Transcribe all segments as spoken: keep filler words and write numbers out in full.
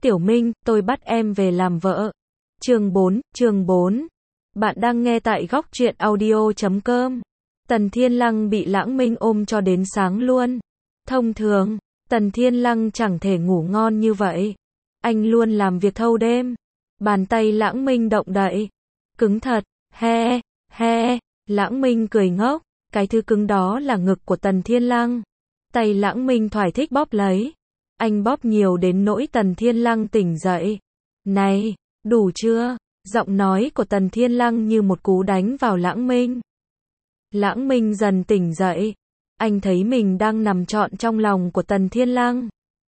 Tiểu Minh, tôi bắt em về làm vợ. Chương bốn, chương bốn. Bạn đang nghe tại góc truyện audio chấm com. Tần Thiên Lăng bị Lãng Minh ôm cho đến sáng luôn. Thông thường, Tần Thiên Lăng chẳng thể ngủ ngon như vậy. Anh luôn làm việc thâu đêm. Bàn tay Lãng Minh động đậy. Cứng thật, he, he. Lãng Minh cười ngốc. Cái thứ cứng đó là ngực của Tần Thiên Lăng. Tay Lãng Minh thoải thích bóp lấy. Anh bóp nhiều đến nỗi Tần Thiên Lăng tỉnh dậy. Này, đủ chưa? Giọng nói của Tần Thiên Lăng như một cú đánh vào Lãng Minh. Lãng Minh dần tỉnh dậy. Anh thấy mình đang nằm trọn trong lòng của Tần Thiên Lăng.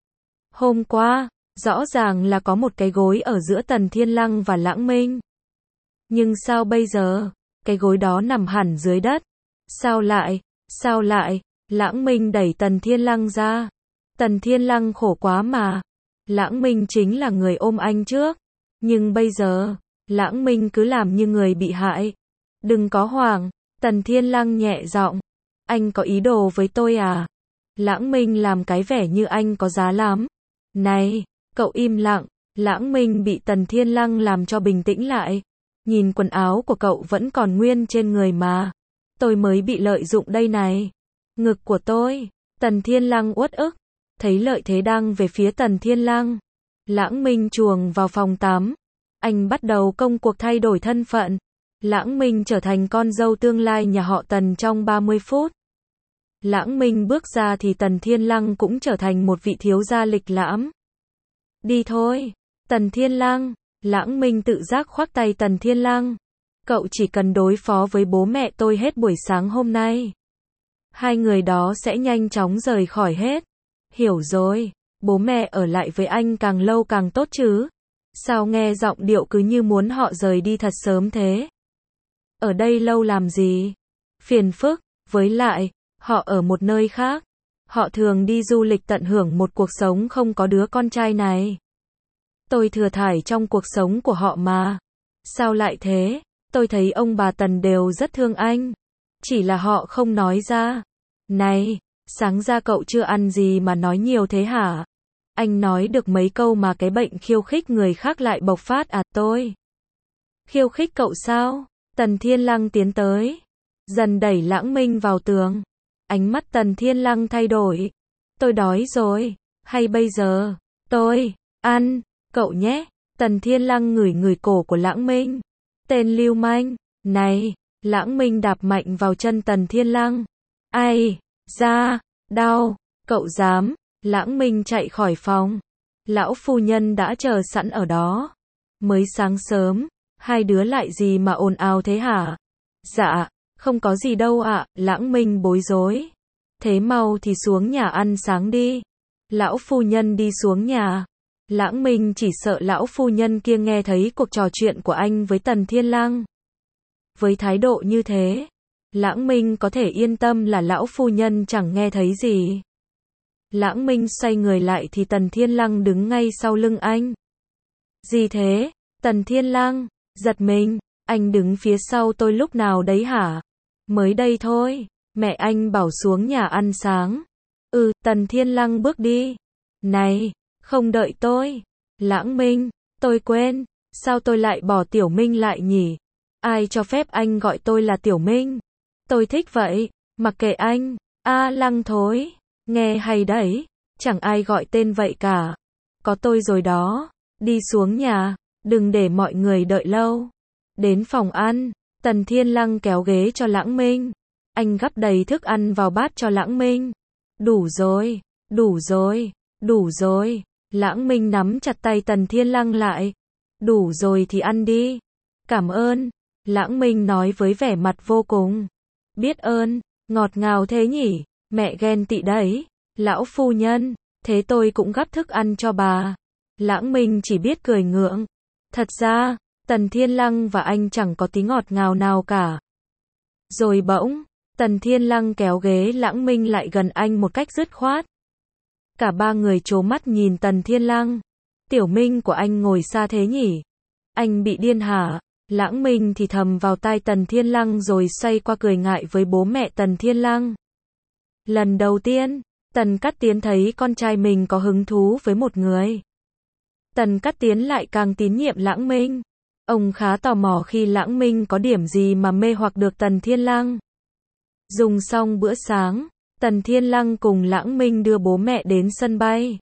Hôm qua, rõ ràng là có một cái gối ở giữa Tần Thiên Lăng và Lãng Minh. Nhưng sao bây giờ, cái gối đó nằm hẳn dưới đất? Sao lại, sao lại? Lãng Minh đẩy Tần Thiên Lăng ra. Tần Thiên Lăng khổ quá mà. Lãng Minh chính là người ôm anh trước. Nhưng bây giờ, Lãng Minh cứ làm như người bị hại. Đừng có hoảng. Tần Thiên Lăng nhẹ giọng. Anh có ý đồ với tôi à? Lãng Minh làm cái vẻ như anh có giá lắm. Này, cậu im lặng. Lãng Minh bị Tần Thiên Lăng làm cho bình tĩnh lại. Nhìn quần áo của cậu vẫn còn nguyên trên người mà. Tôi mới bị lợi dụng đây này. Ngực của tôi. Tần Thiên Lăng uất ức. Thấy lợi thế đang về phía Tần Thiên Lăng. Lãng Minh chuồng vào phòng tắm. Anh bắt đầu công cuộc thay đổi thân phận. Lãng Minh trở thành con dâu tương lai nhà họ Tần trong ba mươi phút. Lãng Minh bước ra thì Tần Thiên Lăng cũng trở thành một vị thiếu gia lịch lãm. Đi thôi. Tần Thiên Lăng. Lãng Minh tự giác khoác tay Tần Thiên Lăng. Cậu chỉ cần đối phó với bố mẹ tôi hết buổi sáng hôm nay. Hai người đó sẽ nhanh chóng rời khỏi hết. Hiểu rồi, bố mẹ ở lại với anh càng lâu càng tốt chứ. Sao nghe giọng điệu cứ như muốn họ rời đi thật sớm thế? Ở đây lâu làm gì? Phiền phức, với lại, họ ở một nơi khác. Họ thường đi du lịch tận hưởng một cuộc sống không có đứa con trai này. Tôi thừa thải trong cuộc sống của họ mà. Sao lại thế? Tôi thấy ông bà Tần đều rất thương anh. Chỉ là họ không nói ra. Này, sáng ra cậu chưa ăn gì mà nói nhiều thế hả? Anh nói được mấy câu mà cái bệnh khiêu khích người khác lại bộc phát à? Tôi khiêu khích cậu sao? Tần Thiên Lăng tiến tới. Dần đẩy Lãng Minh vào tường. Ánh mắt Tần Thiên Lăng thay đổi. Tôi đói rồi. Hay bây giờ, tôi, ăn, cậu nhé. Tần Thiên Lăng ngửi ngửi cổ của Lãng Minh. Tên lưu manh. Này, Lãng Minh đạp mạnh vào chân Tần Thiên Lăng. Ai, da, đau, cậu dám. Lãng Minh chạy khỏi phòng. Lão phu nhân đã chờ sẵn ở đó. Mới sáng sớm, hai đứa lại gì mà ồn ào thế hả? Dạ, không có gì đâu ạ. Lãng Minh bối rối. Thế mau thì xuống nhà ăn sáng đi. Lão phu nhân đi xuống nhà. Lãng Minh chỉ sợ lão phu nhân kia nghe thấy cuộc trò chuyện của anh với Tần Thiên Lăng. Với thái độ như thế, Lãng Minh có thể yên tâm là lão phu nhân chẳng nghe thấy gì. Lãng Minh xoay người lại thì Tần Thiên Lăng đứng ngay sau lưng anh. Gì thế? Tần Thiên Lăng giật mình. Anh đứng phía sau tôi lúc nào đấy hả? Mới đây thôi. Mẹ anh bảo xuống nhà ăn sáng. Ừ, Tần Thiên Lăng bước đi. Này, không đợi tôi. Lãng Minh, tôi quên. Sao tôi lại bỏ Tiểu Minh lại nhỉ? Ai cho phép anh gọi tôi là Tiểu Minh? Tôi thích vậy. Mặc kệ anh. A Lăng thối. Nghe hay đấy. Chẳng ai gọi tên vậy cả. Có tôi rồi đó. Đi xuống nhà. Đừng để mọi người đợi lâu. Đến phòng ăn. Tần Thiên Lăng kéo ghế cho Lãng Minh. Anh gắp đầy thức ăn vào bát cho Lãng Minh. Đủ rồi. Đủ rồi. Đủ rồi. Lãng Minh nắm chặt tay Tần Thiên Lăng lại. Đủ rồi thì ăn đi. Cảm ơn. Lãng Minh nói với vẻ mặt vô cùng biết ơn. Ngọt ngào thế nhỉ? Mẹ ghen tị đấy. Lão phu nhân, thế tôi cũng gắp thức ăn cho bà. Lãng Minh chỉ biết cười ngượng. Thật ra, Tần Thiên Lăng và anh chẳng có tí ngọt ngào nào cả. Rồi bỗng, Tần Thiên Lăng kéo ghế Lãng Minh lại gần anh một cách dứt khoát. Cả ba người trố mắt nhìn Tần Thiên Lăng. Tiểu Minh của anh ngồi xa thế nhỉ? Anh bị điên hả? Lãng Minh thì thầm vào tai Tần Thiên Lăng rồi xoay qua cười ngại với bố mẹ Tần Thiên Lăng. Lần đầu tiên, Tần Cát Tiến thấy con trai mình có hứng thú với một người. Tần Cát Tiến lại càng tín nhiệm Lãng Minh. Ông khá tò mò khi Lãng Minh có điểm gì mà mê hoặc được Tần Thiên Lăng. Dùng xong bữa sáng, Tần Thiên Lăng cùng Lãng Minh đưa bố mẹ đến sân bay.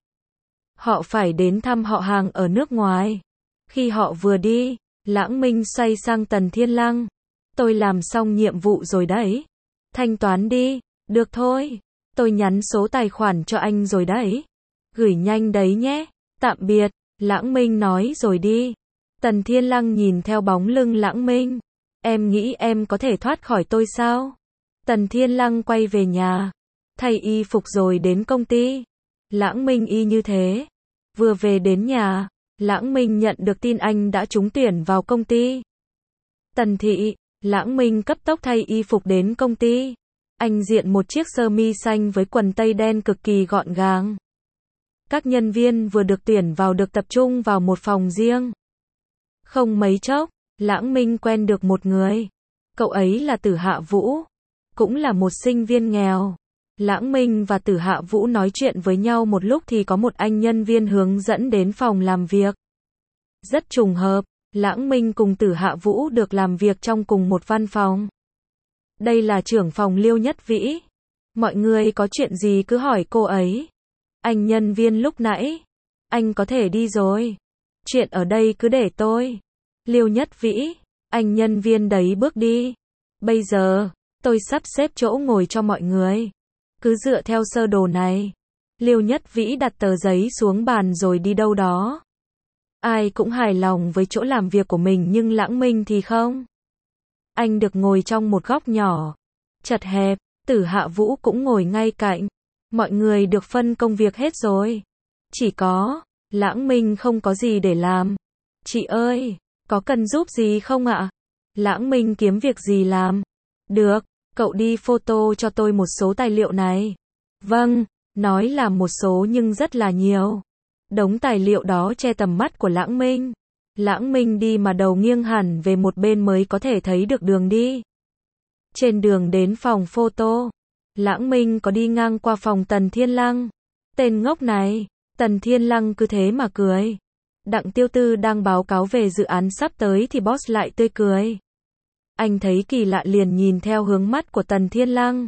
Họ phải đến thăm họ hàng ở nước ngoài. Khi họ vừa đi, Lãng Minh xoay sang Tần Thiên Lăng. Tôi làm xong nhiệm vụ rồi đấy. Thanh toán đi. Được thôi. Tôi nhắn số tài khoản cho anh rồi đấy. Gửi nhanh đấy nhé. Tạm biệt. Lãng Minh nói rồi đi. Tần Thiên Lăng nhìn theo bóng lưng Lãng Minh. Em nghĩ em có thể thoát khỏi tôi sao? Tần Thiên Lăng quay về nhà. Thay y phục rồi đến công ty. Lãng Minh y như thế. Vừa về đến nhà, Lãng Minh nhận được tin anh đã trúng tuyển vào công ty. Tần thị, Lãng Minh cấp tốc thay y phục đến công ty. Anh diện một chiếc sơ mi xanh với quần tây đen cực kỳ gọn gàng. Các nhân viên vừa được tuyển vào được tập trung vào một phòng riêng. Không mấy chốc, Lãng Minh quen được một người. Cậu ấy là Tử Hạ Vũ, cũng là một sinh viên nghèo. Lãng Minh và Tử Hạ Vũ nói chuyện với nhau một lúc thì có một anh nhân viên hướng dẫn đến phòng làm việc. Rất trùng hợp, Lãng Minh cùng Tử Hạ Vũ được làm việc trong cùng một văn phòng. Đây là trưởng phòng Liêu Nhất Vĩ. Mọi người có chuyện gì cứ hỏi cô ấy. Anh nhân viên lúc nãy. Anh có thể đi rồi. Chuyện ở đây cứ để tôi. Liêu Nhất Vĩ. Anh nhân viên đấy bước đi. Bây giờ, tôi sắp xếp chỗ ngồi cho mọi người. Cứ dựa theo sơ đồ này. Liêu Nhất Vĩ đặt tờ giấy xuống bàn rồi đi đâu đó. Ai cũng hài lòng với chỗ làm việc của mình nhưng Lãng Minh thì không. Anh được ngồi trong một góc nhỏ, chật hẹp. Tử Hạ Vũ cũng ngồi ngay cạnh. Mọi người được phân công việc hết rồi. Chỉ có Lãng Minh không có gì để làm. Chị ơi, có cần giúp gì không ạ? Lãng Minh kiếm việc gì làm? Được, cậu đi photo cho tôi một số tài liệu này. Vâng, nói là một số nhưng rất là nhiều. Đống tài liệu đó che tầm mắt của Lãng Minh. Lãng Minh đi mà đầu nghiêng hẳn về một bên mới có thể thấy được đường đi. Trên đường đến phòng photo, Lãng Minh có đi ngang qua phòng Tần Thiên Lăng. Tên ngốc này, Tần Thiên Lăng cứ thế mà cười. Đặng Tiêu Tư đang báo cáo về dự án sắp tới thì boss lại tươi cười. Anh thấy kỳ lạ liền nhìn theo hướng mắt của Tần Thiên Lăng.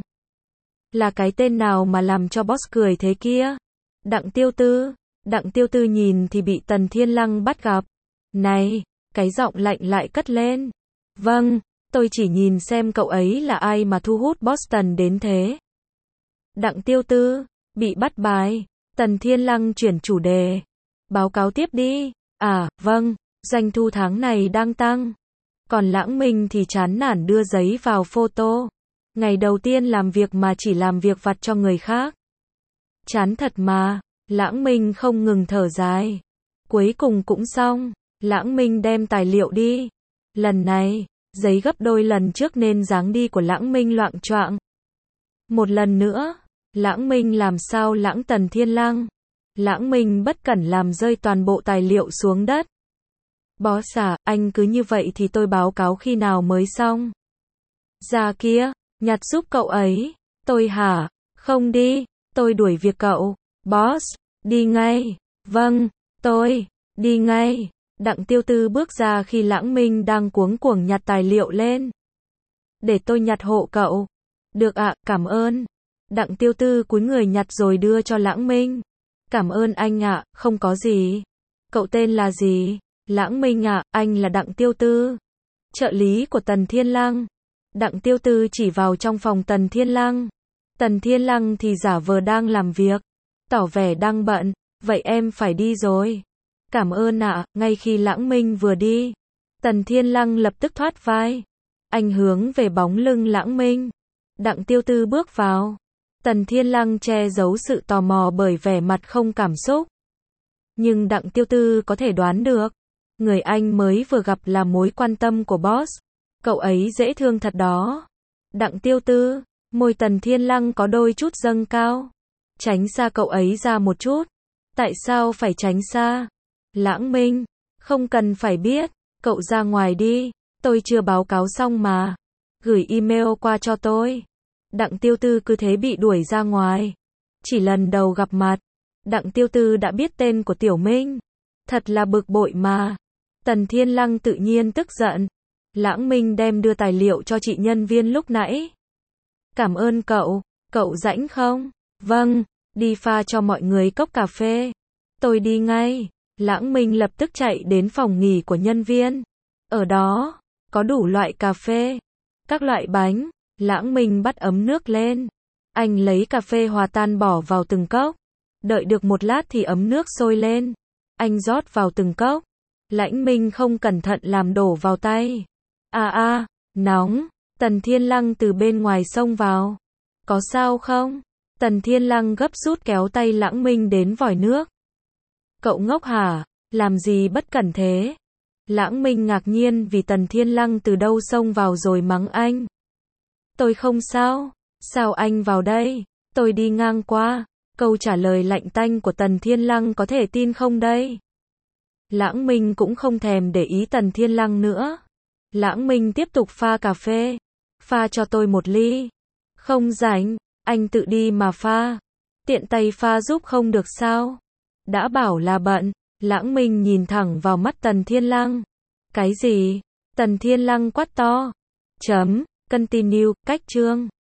Là cái tên nào mà làm cho boss cười thế kia? Đặng Tiêu Tư. Đặng Tiêu Tư nhìn thì bị Tần Thiên Lăng bắt gặp. Này, cái giọng lạnh lại cất lên. Vâng, tôi chỉ nhìn xem cậu ấy là ai mà thu hút boss Tần đến thế. Đặng Tiêu Tư, bị bắt bài. Tần Thiên Lăng chuyển chủ đề. Báo cáo tiếp đi. À, vâng, doanh thu tháng này đang tăng. Còn Lãng Minh thì chán nản đưa giấy vào photo. Ngày đầu tiên làm việc mà chỉ làm việc vặt cho người khác. Chán thật mà. Lãng Minh không ngừng thở dài. Cuối cùng cũng xong. Lãng Minh đem tài liệu đi. Lần này, giấy gấp đôi lần trước nên dáng đi của Lãng Minh loạng choạng. Một lần nữa, Lãng Minh làm sao lãng Tần Thiên Lăng. Lãng Minh bất cẩn làm rơi toàn bộ tài liệu xuống đất. Boss à, anh cứ như vậy thì tôi báo cáo khi nào mới xong. Ra kia, nhặt giúp cậu ấy. Tôi hả? Không đi, tôi đuổi việc cậu. Boss, đi ngay. Vâng, tôi, đi ngay. Đặng Tiêu Tư bước ra khi Lãng Minh đang cuống cuồng nhặt tài liệu lên. Để tôi nhặt hộ cậu. Được ạ, cảm ơn. Đặng Tiêu Tư cúi người nhặt rồi đưa cho Lãng Minh. Cảm ơn anh ạ, không có gì. Cậu tên là gì? Lãng Minh ạ, anh là Đặng Tiêu Tư. Trợ lý của Tần Thiên Lăng. Đặng Tiêu Tư chỉ vào trong phòng Tần Thiên Lăng. Tần Thiên Lăng thì giả vờ đang làm việc. Tỏ vẻ đang bận. Vậy em phải đi rồi. Cảm ơn ạ, ngay khi Lãng Minh vừa đi. Tần Thiên Lăng lập tức thoát vai. Anh hướng về bóng lưng Lãng Minh. Đặng Tiêu Tư bước vào. Tần Thiên Lăng che giấu sự tò mò bởi vẻ mặt không cảm xúc. Nhưng Đặng Tiêu Tư có thể đoán được. Người anh mới vừa gặp là mối quan tâm của boss. Cậu ấy dễ thương thật đó. Đặng Tiêu Tư, môi Tần Thiên Lăng có đôi chút dâng cao. Tránh xa cậu ấy ra một chút. Tại sao phải tránh xa? Lãng Minh, không cần phải biết. Cậu ra ngoài đi. Tôi chưa báo cáo xong mà. Gửi email qua cho tôi. Đặng Tiêu Tư cứ thế bị đuổi ra ngoài. Chỉ lần đầu gặp mặt, Đặng Tiêu Tư đã biết tên của Tiểu Minh. Thật là bực bội mà. Tần Thiên Lăng tự nhiên tức giận. Lãng Minh đem đưa tài liệu cho chị nhân viên lúc nãy. Cảm ơn cậu, cậu rảnh không? Vâng, đi pha cho mọi người cốc cà phê. Tôi đi ngay. Lãng Minh lập tức chạy đến phòng nghỉ của nhân viên. Ở đó, có đủ loại cà phê, các loại bánh. Lãng Minh bắt ấm nước lên. Anh lấy cà phê hòa tan bỏ vào từng cốc. Đợi được một lát thì ấm nước sôi lên. Anh rót vào từng cốc. Lãng Minh không cẩn thận làm đổ vào tay. À à, nóng. Tần Thiên Lăng từ bên ngoài xông vào. Có sao không? Tần Thiên Lăng gấp rút kéo tay Lãng Minh đến vòi nước. Cậu ngốc hả? Làm gì bất cẩn thế? Lãng Minh ngạc nhiên vì Tần Thiên Lăng từ đâu xông vào rồi mắng anh. Tôi không sao. Sao anh vào đây? Tôi đi ngang qua. Câu trả lời lạnh tanh của Tần Thiên Lăng có thể tin không đây? Lãng Minh cũng không thèm để ý Tần Thiên Lăng nữa. Lãng Minh tiếp tục pha cà phê. Pha cho tôi một ly. Không rảnh, anh tự đi mà pha. Tiện tay pha giúp không được sao? Đã bảo là bận. Lãng Minh nhìn thẳng vào mắt Tần Thiên Lăng. Cái gì? Tần Thiên Lăng quát to. Chấm, continue, cách chương.